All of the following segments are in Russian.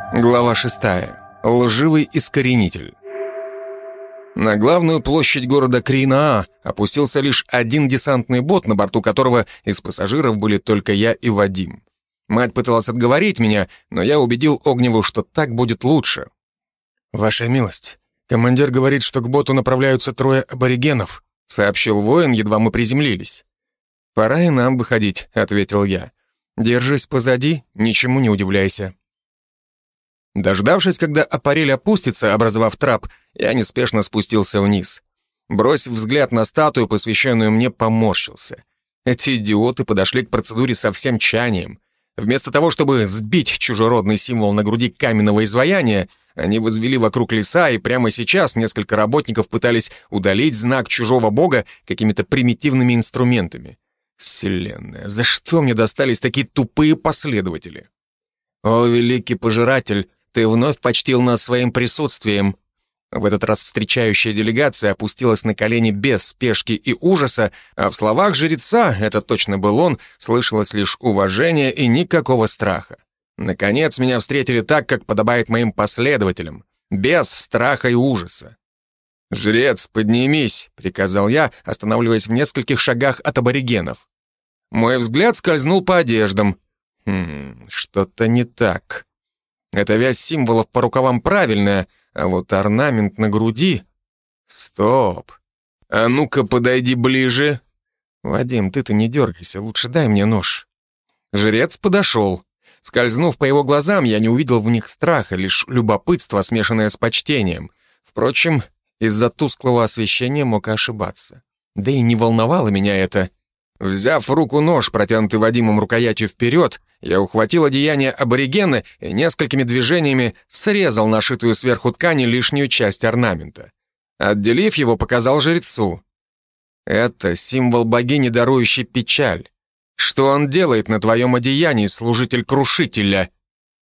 Глава 6. Лживый искоренитель. На главную площадь города Кринаа опустился лишь один десантный бот, на борту которого из пассажиров были только я и Вадим. Мать пыталась отговорить меня, но я убедил Огневу, что так будет лучше. «Ваша милость, командир говорит, что к боту направляются 3 аборигенов», сообщил воин, едва мы приземлились. «Пора и нам выходить», — ответил я. «Держись позади, ничему не удивляйся». Дождавшись, когда аппарель опустится, образовав трап, я неспешно спустился вниз. Бросив взгляд на статую, посвященную мне, поморщился. Эти идиоты подошли к процедуре со всем тщанием. Вместо того, чтобы сбить чужеродный символ на груди каменного изваяния, они возвели вокруг леса, и прямо сейчас несколько работников пытались удалить знак чужого бога какими-то примитивными инструментами. Вселенная, за что мне достались такие тупые последователи? «О, великий пожиратель, ты вновь почтил нас своим присутствием». В этот раз встречающая делегация опустилась на колени без спешки и ужаса, а в словах жреца, это точно был он, слышалось лишь уважение и никакого страха. Наконец, меня встретили так, как подобает моим последователям, без страха и ужаса. «Жрец, поднимись», — приказал я, останавливаясь в нескольких шагах от аборигенов. Мой взгляд скользнул по одеждам. Что-то не так. Эта вязь символов по рукавам правильная, а вот орнамент на груди... Стоп. А ну-ка, подойди ближе. Вадим, ты-то не дергайся, лучше дай мне нож. Жрец подошел. Скользнув по его глазам, я не увидел в них страха, лишь любопытство, смешанное с почтением. Впрочем, из-за тусклого освещения мог ошибаться. Да и не волновало меня это. Взяв в руку нож, протянутый Вадимом рукоятью вперед, я ухватил одеяние аборигена и несколькими движениями срезал нашитую сверху ткани лишнюю часть орнамента. Отделив его, показал жрецу. Это символ богини, дарующей печаль. Что он делает на твоем одеянии, служитель крушителя?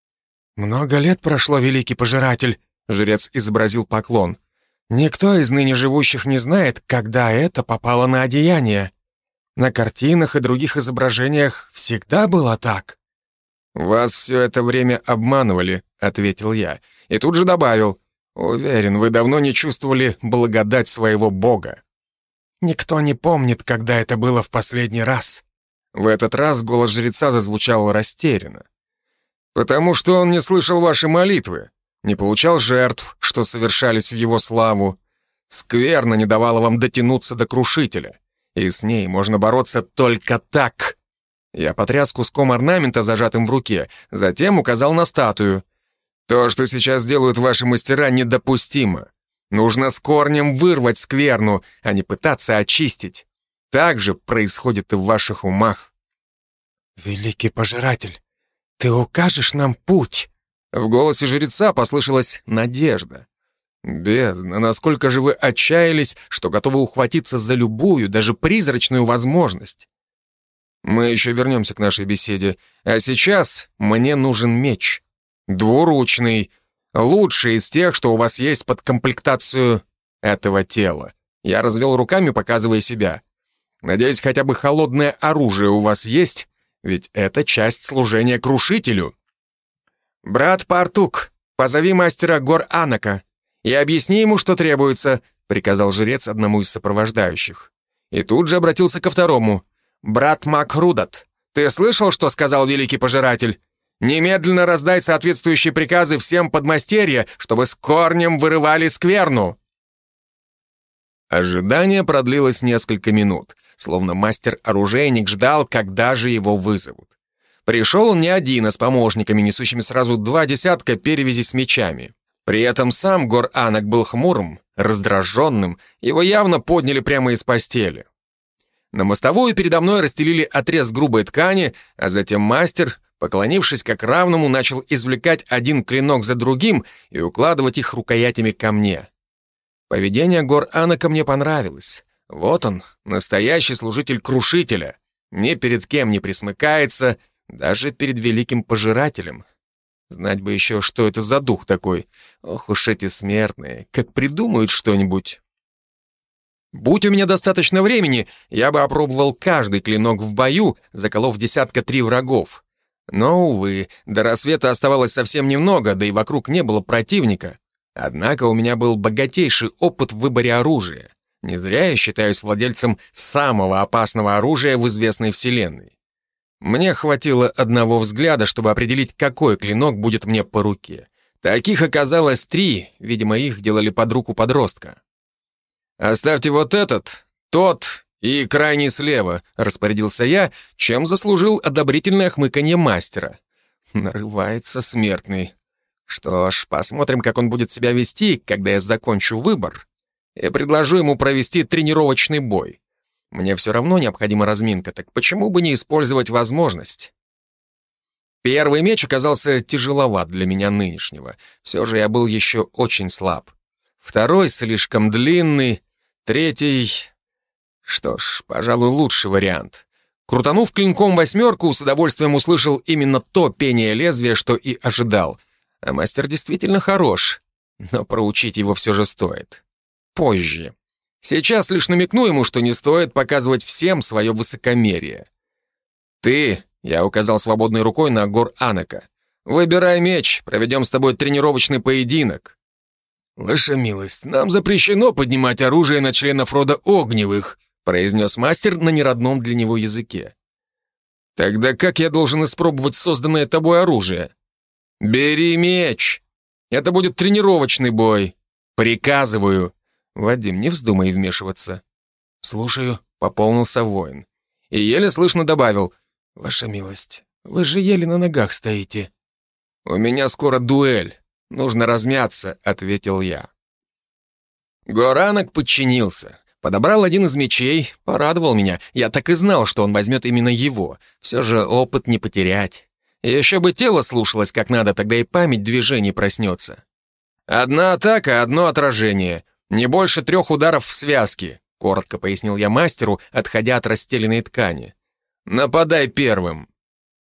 «Много лет прошло, великий пожиратель», — жрец изобразил поклон. «Никто из ныне живущих не знает, когда это попало на одеяние. На картинах и других изображениях всегда было так». «Вас все это время обманывали», — ответил я, и тут же добавил: «Уверен, вы давно не чувствовали благодать своего бога». «Никто не помнит, когда это было в последний раз». В этот раз голос жреца зазвучал растерянно. «Потому что он не слышал ваши молитвы, не получал жертв, что совершались в его славу. Скверно не давало вам дотянуться до крушителя, и с ней можно бороться только так». Я потряс куском орнамента, зажатым в руке, затем указал на статую. «То, что сейчас делают ваши мастера, недопустимо. Нужно с корнем вырвать скверну, а не пытаться очистить. Так же происходит и в ваших умах». «Великий пожиратель, ты укажешь нам путь?» В голосе жреца послышалась надежда. «Бездна, насколько же вы отчаялись, что готовы ухватиться за любую, даже призрачную возможность? Мы еще вернемся к нашей беседе, а сейчас мне нужен меч. Двуручный, лучший из тех, что у вас есть под комплектацию этого тела». Я развел руками, показывая себя. «Надеюсь, хотя бы холодное оружие у вас есть, ведь это часть служения крушителю». «Брат Партук, позови мастера гор Анака и объясни ему, что требуется», приказал жрец одному из сопровождающих. И тут же обратился ко второму. «Брат Макрудат, ты слышал, что сказал великий пожиратель? Немедленно раздай соответствующие приказы всем подмастерья, чтобы с корнем вырывали скверну». Ожидание продлилось несколько минут, словно мастер-оружейник ждал, когда же его вызовут. Пришел он не один, а с помощниками, несущими сразу 2 десятка перевязей с мечами. При этом сам Гор-Анак был хмурым, раздраженным, его явно подняли прямо из постели. На мостовую передо мной расстелили отрез грубой ткани, а затем мастер, поклонившись как равному, начал извлекать один клинок за другим и укладывать их рукоятями ко мне. Поведение Гор-Анака мне понравилось. Вот он, настоящий служитель крушителя. Ни перед кем не присмыкается, даже перед великим пожирателем. Знать бы еще, что это за дух такой. Ох уж эти смертные, как придумают что-нибудь. Будь у меня достаточно времени, я бы опробовал каждый клинок в бою, заколов 1-3 врагов. Но, увы, до рассвета оставалось совсем немного, да и вокруг не было противника. Однако у меня был богатейший опыт в выборе оружия. Не зря я считаюсь владельцем самого опасного оружия в известной вселенной. Мне хватило одного взгляда, чтобы определить, какой клинок будет мне по руке. Таких оказалось 3, видимо, их делали под руку подростка. «Оставьте вот этот, тот и крайний слева», — распорядился я, чем заслужил одобрительное хмыканье мастера. Нарывается смертный. Что ж, посмотрим, как он будет себя вести, когда я закончу выбор, и предложу ему провести тренировочный бой. Мне все равно необходима разминка, так почему бы не использовать возможность? Первый меч оказался тяжеловат для меня нынешнего. Все же я был еще очень слаб. Второй слишком длинный, третий... Что ж, пожалуй, лучший вариант. Крутанув клинком 8, с удовольствием услышал именно то пение лезвия, что и ожидал. А мастер действительно хорош, но проучить его все же стоит. Позже. Сейчас лишь намекну ему, что не стоит показывать всем свое высокомерие. «Ты», — я указал свободной рукой на Гор-Анака, «выбирай меч, проведем с тобой тренировочный поединок». «Ваша милость, нам запрещено поднимать оружие на членов рода Огневых», произнес мастер на неродном для него языке. «Тогда как я должен испробовать созданное тобой оружие?» «Бери меч! Это будет тренировочный бой. Приказываю!» «Вадим, не вздумай вмешиваться». «Слушаю», — пополнился воин. И еле слышно добавил: «Ваша милость, вы же еле на ногах стоите». «У меня скоро дуэль. Нужно размяться», — ответил я. Горанок подчинился. Подобрал один из мечей, порадовал меня. Я так и знал, что он возьмет именно его. Все же опыт не потерять. Еще бы тело слушалось как надо, тогда и память движений проснется. «Одна атака, одно отражение. Не больше 3 ударов в связке», — коротко пояснил я мастеру, отходя от расстеленной ткани. «Нападай первым».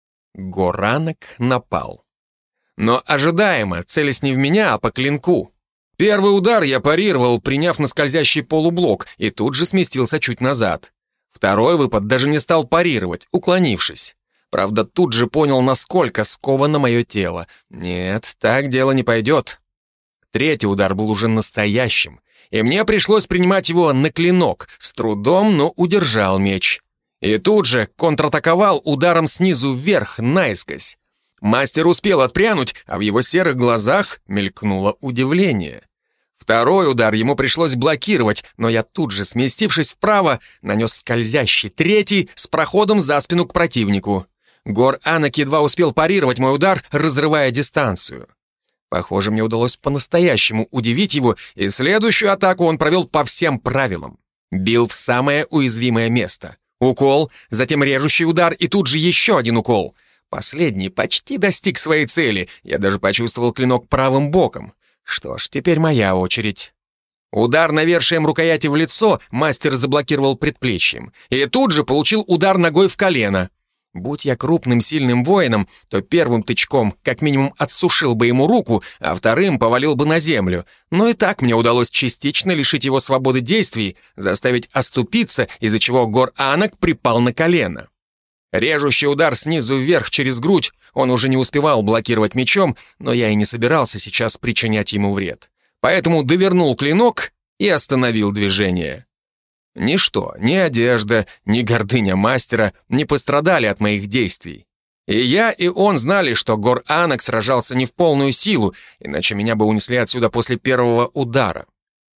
Горанок напал. Но ожидаемо, целясь не в меня, а по клинку. Первый удар я парировал, приняв на скользящий полублок, и тут же сместился чуть назад. Второй выпад даже не стал парировать, уклонившись. Правда, тут же понял, насколько сковано мое тело. Нет, так дело не пойдет. Третий удар был уже настоящим, и мне пришлось принимать его на клинок. С трудом, но удержал меч. И тут же контратаковал ударом снизу вверх, наискось. Мастер успел отпрянуть, а в его серых глазах мелькнуло удивление. Второй удар ему пришлось блокировать, но я тут же, сместившись вправо, нанес скользящий третий с проходом за спину к противнику. Гор-Анак едва успел парировать мой удар, разрывая дистанцию. Похоже, мне удалось по-настоящему удивить его, и следующую атаку он провел по всем правилам. Бил в самое уязвимое место. Укол, затем режущий удар и тут же еще один укол. Последний почти достиг своей цели, я даже почувствовал клинок правым боком. Что ж, теперь моя очередь. Удар навершием рукояти в лицо мастер заблокировал предплечьем, и тут же получил удар ногой в колено. Будь я крупным сильным воином, то первым тычком как минимум отсушил бы ему руку, а вторым повалил бы на землю. Но и так мне удалось частично лишить его свободы действий, заставить оступиться, из-за чего Гор-Анак припал на колено. Режущий удар снизу вверх через грудь он уже не успевал блокировать мечом, но я и не собирался сейчас причинять ему вред. Поэтому довернул клинок и остановил движение. Ничто, ни одежда, ни гордыня мастера не пострадали от моих действий. И я, и он знали, что Гор-Анак сражался не в полную силу, иначе меня бы унесли отсюда после первого удара.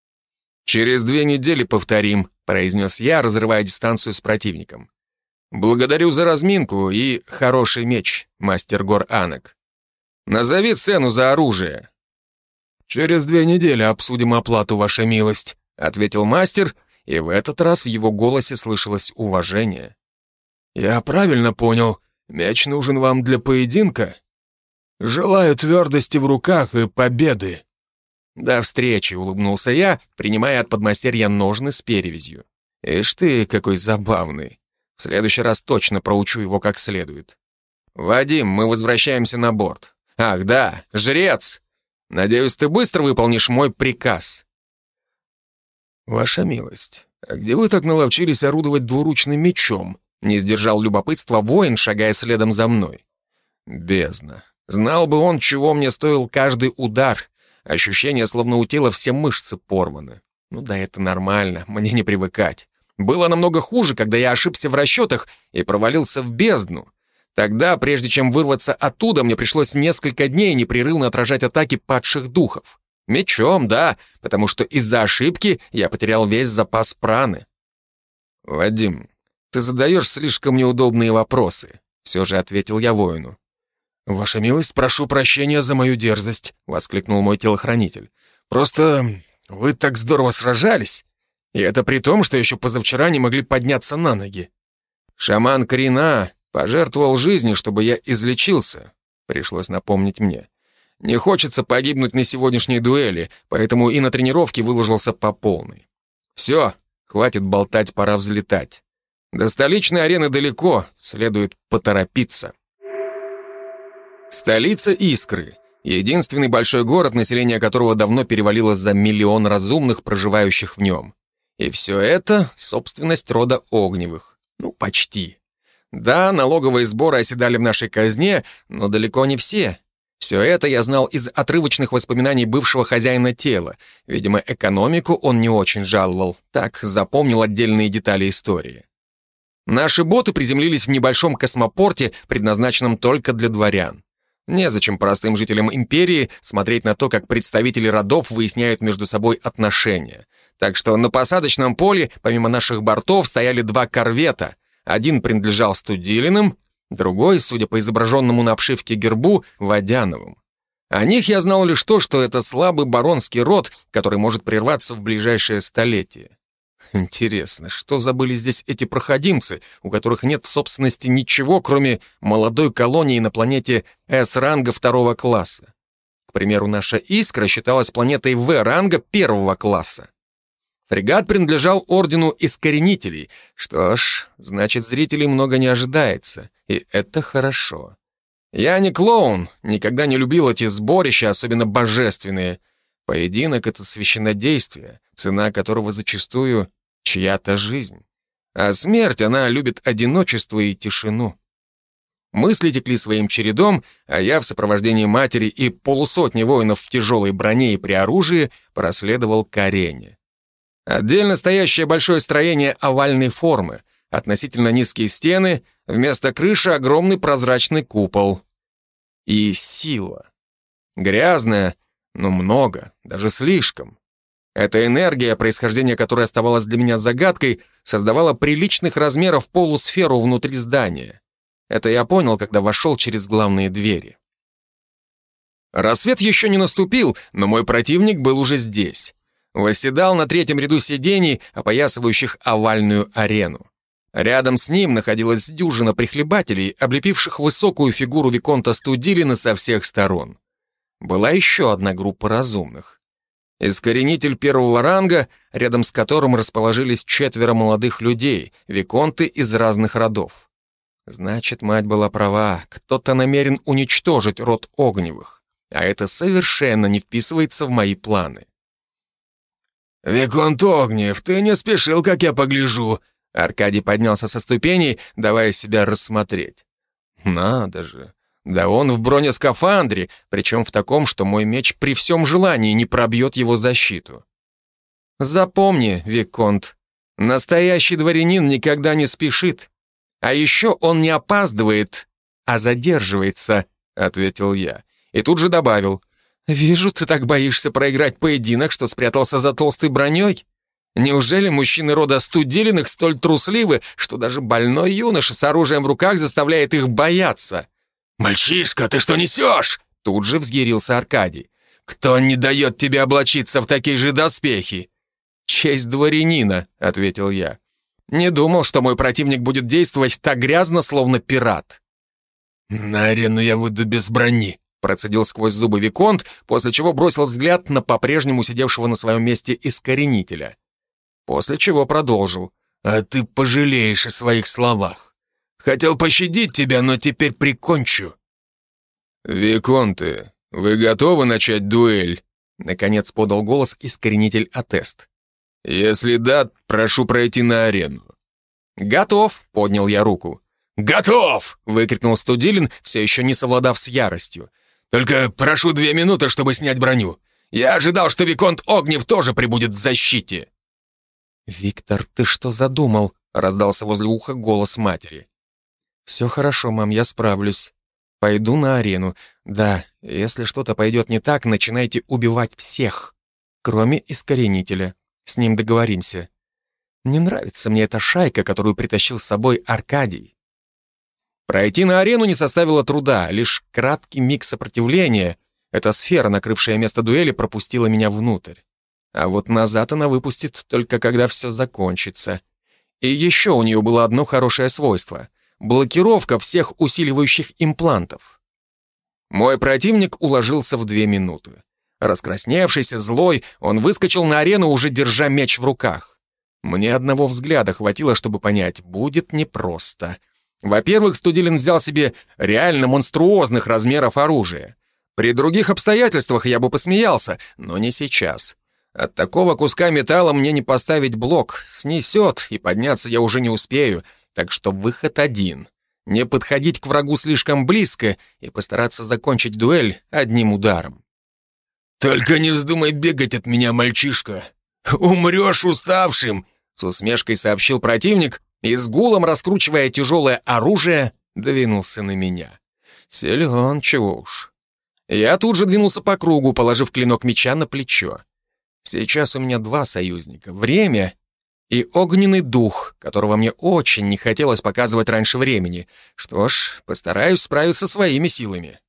«Через 2 недели повторим», — произнес я, разрывая дистанцию с противником. «Благодарю за разминку и хороший меч, мастер Гор-Анак. Назови цену за оружие». «Через 2 недели обсудим оплату, ваша милость», — ответил мастер, и в этот раз в его голосе слышалось уважение. «Я правильно понял, меч нужен вам для поединка? Желаю твердости в руках и победы». «До встречи», — улыбнулся я, принимая от подмастерья ножны с перевязью. «Ишь ты, какой забавный. В следующий раз точно проучу его как следует. Вадим, мы возвращаемся на борт. Ах, да, жрец! Надеюсь, ты быстро выполнишь мой приказ». «Ваша милость, а где вы так наловчились орудовать двуручным мечом?» Не сдержал любопытства воин, шагая следом за мной. Бездна. Знал бы он, чего мне стоил каждый удар. Ощущение, словно у тела все мышцы порваны. Ну да, это нормально, мне не привыкать. Было намного хуже, когда я ошибся в расчетах и провалился в бездну. Тогда, прежде чем вырваться оттуда, мне пришлось несколько дней непрерывно отражать атаки падших духов. Мечом, да, потому что из-за ошибки я потерял весь запас праны. «Вадим, ты задаешь слишком неудобные вопросы», — все же ответил я воину. «Ваша милость, прошу прощения за мою дерзость», — воскликнул мой телохранитель. «Просто вы так здорово сражались, и это при том, что еще позавчера не могли подняться на ноги. Шаман Крина пожертвовал жизнью, чтобы я излечился», — пришлось напомнить мне. «Не хочется погибнуть на сегодняшней дуэли, поэтому и на тренировке выложился по полной. Все, хватит болтать, пора взлетать. До столичной арены далеко, следует поторопиться». Столица Искры. Единственный большой город, население которого давно перевалило за 1 миллион разумных, проживающих в нем. И все это — собственность рода Огневых. Ну, почти. Да, налоговые сборы оседали в нашей казне, но далеко не все. Все это я знал из отрывочных воспоминаний бывшего хозяина тела. Видимо, экономику он не очень жаловал. Так запомнил отдельные детали истории. Наши боты приземлились в небольшом космопорте, предназначенном только для дворян. Незачем простым жителям империи смотреть на то, как представители родов выясняют между собой отношения. Так что на посадочном поле, помимо наших бортов, стояли 2 корвета. Один принадлежал Студилиным, другой, судя по изображенному на обшивке гербу, Водяновым. О них я знал лишь то, что это слабый баронский род, который может прерваться в ближайшее столетие. Интересно, что забыли здесь эти проходимцы, у которых нет в собственности ничего, кроме молодой колонии на планете С-ранга 2 класса? К примеру, наша Искра считалась планетой В-ранга 1 класса. Фрегат принадлежал ордену Искоренителей. Что ж, значит, зрителей много не ожидается, и это хорошо. Я не клоун, никогда не любил эти сборища, особенно божественные. Поединок — это священнодействие, цена которого зачастую чья-то жизнь. А смерть, она любит одиночество и тишину. Мысли текли своим чередом, а я в сопровождении матери и полусотни воинов в тяжелой броне и при оружии проследовал к арене. Отдельно стоящее большое строение овальной формы, относительно низкие стены, вместо крыши огромный прозрачный купол. И сила. Грязная, но много, даже слишком. Эта энергия, происхождение которой оставалось для меня загадкой, создавала приличных размеров полусферу внутри здания. Это я понял, когда вошел через главные двери. Рассвет еще не наступил, но мой противник был уже здесь. Восседал на 3-м ряду сидений, опоясывающих овальную арену. Рядом с ним находилась дюжина прихлебателей, облепивших высокую фигуру виконта Студилина со всех сторон. Была еще одна группа разумных. Искоренитель 1 ранга, рядом с которым расположились 4 молодых людей, виконты из разных родов. Значит, мать была права, кто-то намерен уничтожить род Огневых, а это совершенно не вписывается в мои планы. «Виконт Огнев, ты не спешил, как я погляжу», — Аркадий поднялся со ступеней, давая себя рассмотреть. «Надо же! Да он в бронескафандре, причем в таком, что мой меч при всем желании не пробьет его защиту. Запомни, виконт, настоящий дворянин никогда не спешит. А еще он не опаздывает, а задерживается», — ответил я. И тут же добавил: «Вижу, ты так боишься проиграть поединок, что спрятался за толстой броней. Неужели мужчины рода Студилиных столь трусливы, что даже больной юноша с оружием в руках заставляет их бояться?» «Мальчишка, ты что несешь?» Тут же взъярился Аркадий. «Кто не дает тебе облачиться в такие же доспехи?» «Честь дворянина», — ответил я. «Не думал, что мой противник будет действовать так грязно, словно пират». «На арену я выйду без брони», — процедил сквозь зубы виконт, после чего бросил взгляд на по-прежнему сидевшего на своем месте искоренителя. После чего продолжил. «А ты пожалеешь о своих словах. Хотел пощадить тебя, но теперь прикончу». «Виконты, вы готовы начать дуэль?» Наконец подал голос искоренитель Атест. «Если да, прошу пройти на арену». «Готов», — поднял я руку. «Готов!» — выкрикнул Студилин, все еще не совладав с яростью. «Только прошу 2 минуты, чтобы снять броню. Я ожидал, что Виконт Огнев тоже прибудет в защите». «Виктор, ты что задумал?» — раздался возле уха голос матери. «Все хорошо, мам, я справлюсь. Пойду на арену. Да, если что-то пойдет не так, начинайте убивать всех, кроме Искоренителя. С ним договоримся. Не нравится мне эта шайка, которую притащил с собой Аркадий». Пройти на арену не составило труда, лишь краткий миг сопротивления. Эта сфера, накрывшая место дуэли, пропустила меня внутрь. А вот назад она выпустит только когда все закончится. И еще у нее было одно хорошее свойство — блокировка всех усиливающих имплантов. Мой противник уложился в 2 минуты. Раскрасневшийся, злой, он выскочил на арену, уже держа меч в руках. Мне одного взгляда хватило, чтобы понять, будет непросто. Во-первых, Студилин взял себе реально монструозных размеров оружия. При других обстоятельствах я бы посмеялся, но не сейчас. От такого куска металла мне не поставить блок, снесет, и подняться я уже не успею, так что выход один. Не подходить к врагу слишком близко и постараться закончить дуэль одним ударом. «Только не вздумай бегать от меня, мальчишка! Умрешь уставшим!» с усмешкой сообщил противник и с гулом, раскручивая тяжелое оружие, двинулся на меня. Силен, чего уж. Я тут же двинулся по кругу, положив клинок меча на плечо. Сейчас у меня 2 союзника — время и огненный дух, которого мне очень не хотелось показывать раньше времени. Что ж, постараюсь справиться своими силами.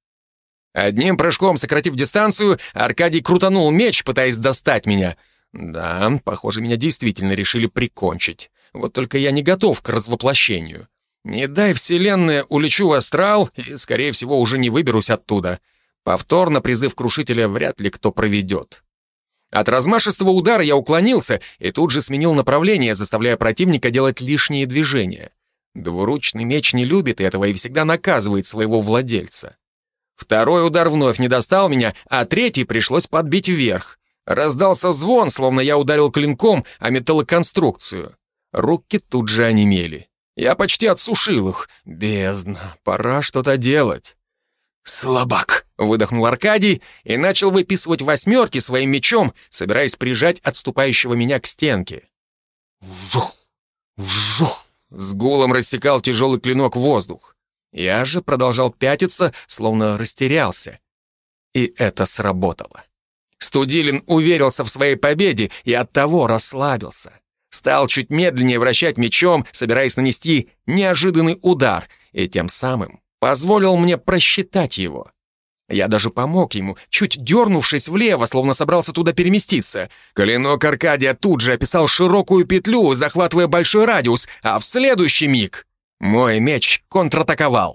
Одним прыжком, сократив дистанцию, Аркадий крутанул меч, пытаясь достать меня. Да, похоже, меня действительно решили прикончить. Вот только я не готов к развоплощению. Не дай вселенная, улечу в астрал и, скорее всего, уже не выберусь оттуда. Повторно призыв крушителя вряд ли кто проведет. От размашистого удара я уклонился и тут же сменил направление, заставляя противника делать лишние движения. Двуручный меч не любит этого и всегда наказывает своего владельца. Второй удар вновь не достал меня, а третий пришлось подбить вверх. Раздался звон, словно я ударил клинком о металлоконструкцию. Руки тут же онемели. Я почти отсушил их. Бездна, пора что-то делать. «Слабак!» — выдохнул Аркадий и начал выписывать 8 своим мечом, собираясь прижать отступающего меня к стенке. Вжух! Вжух! С гулом рассекал тяжелый клинок воздух. Я же продолжал пятиться, словно растерялся. И это сработало. Студилин уверился в своей победе и оттого расслабился. Стал чуть медленнее вращать мечом, собираясь нанести неожиданный удар, и тем самым позволил мне просчитать его. Я даже помог ему, чуть дернувшись влево, словно собрался туда переместиться. Клинок Аркадия тут же описал широкую петлю, захватывая большой радиус, а в следующий миг мой меч контратаковал.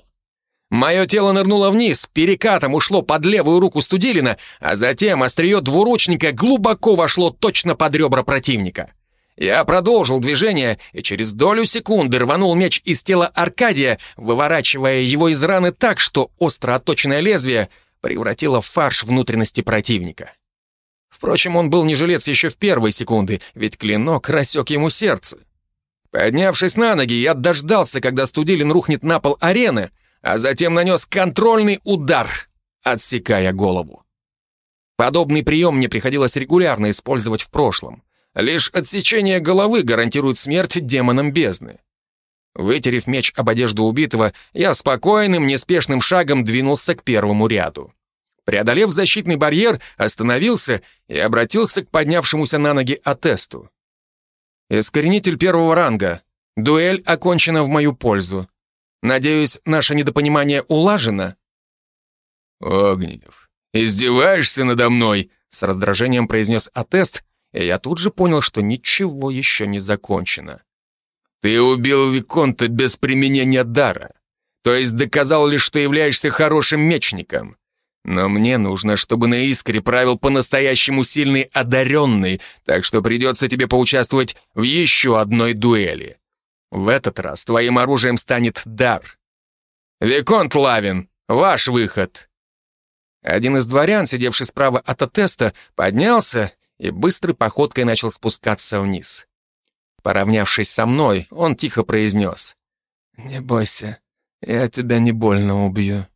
Мое тело нырнуло вниз, перекатом ушло под левую руку Студилина, а затем острие двуручника глубоко вошло точно под ребра противника. Я продолжил движение и через долю секунды рванул меч из тела Аркадия, выворачивая его из раны так, что остро отточенное лезвие превратило в фарш внутренности противника. Впрочем, он был не жилец еще в первые секунды, ведь клинок рассек ему сердце. Поднявшись на ноги, я дождался, когда Студилин рухнет на пол арены, а затем нанес контрольный удар, отсекая голову. Подобный прием мне приходилось регулярно использовать в прошлом. Лишь отсечение головы гарантирует смерть демонам бездны. Вытерев меч об одежду убитого, я спокойным, неспешным шагом двинулся к первому ряду. Преодолев защитный барьер, остановился и обратился к поднявшемуся на ноги Атесту. «Искоренитель 1-го ранга. Дуэль окончена в мою пользу. Надеюсь, наше недопонимание улажено?» «Огнев, издеваешься надо мной?» — с раздражением произнес Атест, и я тут же понял, что ничего еще не закончено. «Ты убил Виконта без применения дара, то есть доказал лишь, что являешься хорошим мечником. Но мне нужно, чтобы на Искре правил по-настоящему сильный одаренный, так что придется тебе поучаствовать в еще одной дуэли. В этот раз твоим оружием станет дар. Виконт Лавин, ваш выход!» Один из дворян, сидевший справа от Атеста, поднялся и быстрой походкой начал спускаться вниз. Поравнявшись со мной, он тихо произнес: «Не бойся, Я тебя не больно убью».